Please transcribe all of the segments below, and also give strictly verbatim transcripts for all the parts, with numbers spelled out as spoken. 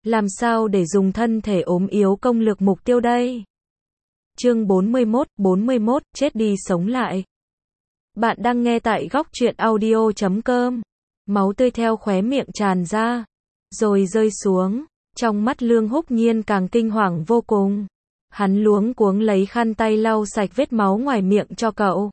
Làm sao để dùng thân thể ốm yếu công lược mục tiêu đây? Chương bốn mươi mốt, bốn mươi mốt, chết đi sống lại. Bạn đang nghe tại góc truyện audio chấm com. Máu tươi theo khóe miệng tràn ra, rồi rơi xuống. Trong mắt Lương Húc Nhiên càng kinh hoàng vô cùng. Hắn luống cuống lấy khăn tay lau sạch vết máu ngoài miệng cho cậu.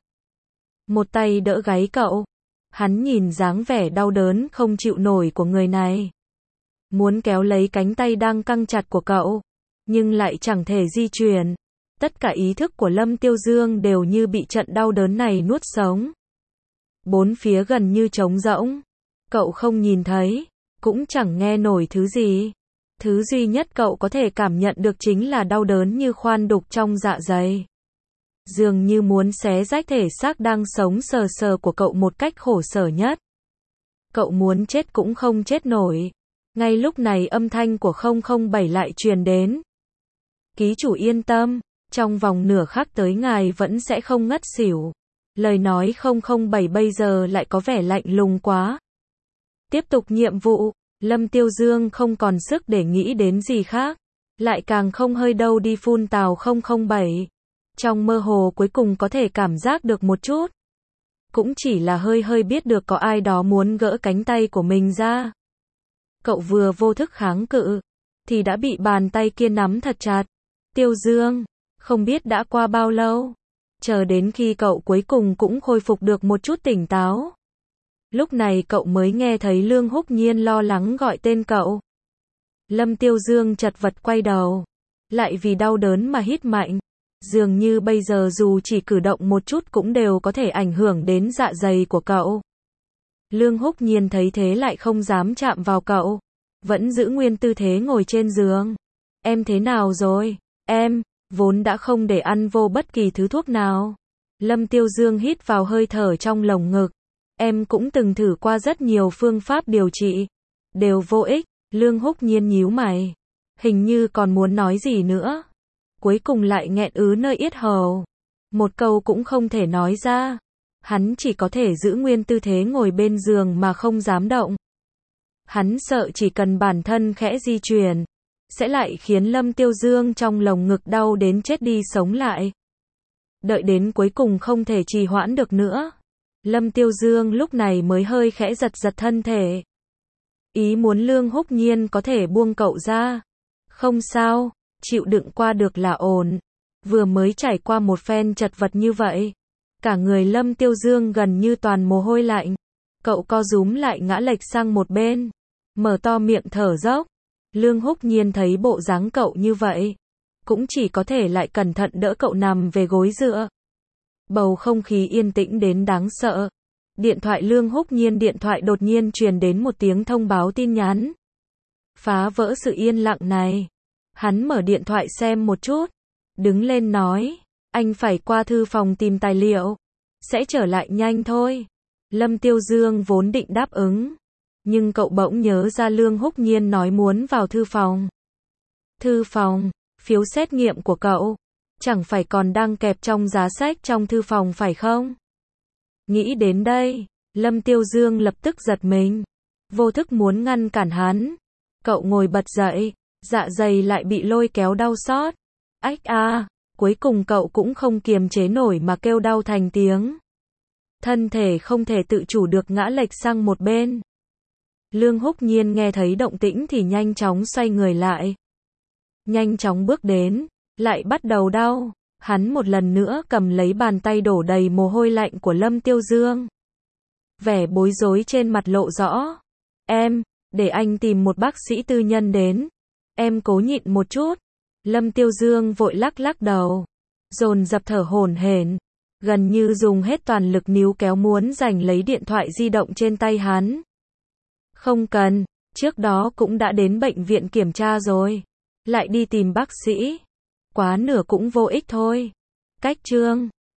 Một tay đỡ gáy cậu. Hắn nhìn dáng vẻ đau đớn không chịu nổi của người này. Muốn kéo lấy cánh tay đang căng chặt của cậu, nhưng lại chẳng thể di chuyển. Tất cả ý thức của Lâm Tiêu Dương đều như bị trận đau đớn này nuốt sống. Bốn phía gần như trống rỗng. Cậu không nhìn thấy, cũng chẳng nghe nổi thứ gì. Thứ duy nhất cậu có thể cảm nhận được chính là đau đớn như khoan đục trong dạ dày. Dường như muốn xé rách thể xác đang sống sờ sờ của cậu một cách khổ sở nhất. Cậu muốn chết cũng không chết nổi. Ngay lúc này âm thanh của không không bảy lại truyền đến. Ký chủ yên tâm, trong vòng nửa khắc tới ngài vẫn sẽ không ngất xỉu. Lời nói không không bảy bây giờ lại có vẻ lạnh lùng quá. Tiếp tục nhiệm vụ, Lâm Tiêu Dương không còn sức để nghĩ đến gì khác. Lại càng không hơi đâu đi phun tào không không bảy. Trong mơ hồ cuối cùng có thể cảm giác được một chút. Cũng chỉ là hơi hơi biết được có ai đó muốn gỡ cánh tay của mình ra. Cậu vừa vô thức kháng cự, thì đã bị bàn tay kia nắm thật chặt. Tiêu Dương, không biết đã qua bao lâu. Chờ đến khi cậu cuối cùng cũng khôi phục được một chút tỉnh táo. Lúc này cậu mới nghe thấy Lương Húc Nhiên lo lắng gọi tên cậu. Lâm Tiêu Dương chật vật quay đầu. Lại vì đau đớn mà hít mạnh. Dường như bây giờ dù chỉ cử động một chút cũng đều có thể ảnh hưởng đến dạ dày của cậu. Lương Húc Nhiên thấy thế lại không dám chạm vào cậu. Vẫn giữ nguyên tư thế ngồi trên giường. Em thế nào rồi? Em, vốn đã không để ăn vô bất kỳ thứ thuốc nào. Lâm Tiêu Dương hít vào hơi thở trong lồng ngực. Em cũng từng thử qua rất nhiều phương pháp điều trị. Đều vô ích. Lương Húc Nhiên nhíu mày. Hình như còn muốn nói gì nữa. Cuối cùng lại nghẹn ứ nơi yết hầu. Một câu cũng không thể nói ra. Hắn chỉ có thể giữ nguyên tư thế ngồi bên giường mà không dám động. Hắn sợ chỉ cần bản thân khẽ di chuyển, sẽ lại khiến Lâm Tiêu Dương trong lồng ngực đau đến chết đi sống lại. Đợi đến cuối cùng không thể trì hoãn được nữa. Lâm Tiêu Dương lúc này mới hơi khẽ giật giật thân thể. Ý muốn Lương Húc Nhiên có thể buông cậu ra. Không sao, chịu đựng qua được là ổn. Vừa mới trải qua một phen chật vật như vậy. Cả người Lâm Tiêu Dương gần như toàn mồ hôi lạnh. Cậu co rúm lại ngã lệch sang một bên. Mở to miệng thở dốc. Lương Húc Nhiên thấy bộ dáng cậu như vậy. Cũng chỉ có thể lại cẩn thận đỡ cậu nằm về gối dựa. Bầu không khí yên tĩnh đến đáng sợ. Điện thoại Lương Húc Nhiên điện thoại đột nhiên truyền đến một tiếng thông báo tin nhắn. Phá vỡ sự yên lặng này. Hắn mở điện thoại xem một chút. Đứng lên nói. Anh phải qua thư phòng tìm tài liệu. Sẽ trở lại nhanh thôi. Lâm Tiêu Dương vốn định đáp ứng. Nhưng cậu bỗng nhớ ra Lương Húc Nhiên nói muốn vào thư phòng. Thư phòng, phiếu xét nghiệm của cậu. Chẳng phải còn đang kẹp trong giá sách trong thư phòng phải không? Nghĩ đến đây, Lâm Tiêu Dương lập tức giật mình. Vô thức muốn ngăn cản hắn. Cậu ngồi bật dậy, dạ dày lại bị lôi kéo đau xót. Ách a, cuối cùng cậu cũng không kiềm chế nổi mà kêu đau thành tiếng. Thân thể không thể tự chủ được ngã lệch sang một bên. Lương Húc Nhiên nghe thấy động tĩnh thì nhanh chóng xoay người lại. Nhanh chóng bước đến, lại bắt đầu đau. Hắn một lần nữa cầm lấy bàn tay đổ đầy mồ hôi lạnh của Lâm Tiêu Dương. Vẻ bối rối trên mặt lộ rõ. Em, để anh tìm một bác sĩ tư nhân đến. Em cố nhịn một chút. Lâm Tiêu Dương vội lắc lắc đầu. Dồn dập thở hổn hển. Gần như dùng hết toàn lực níu kéo muốn giành lấy điện thoại di động trên tay hắn. Không cần, trước đó cũng đã đến bệnh viện kiểm tra rồi. Lại đi tìm bác sĩ. Quá nửa cũng vô ích thôi. Cách chương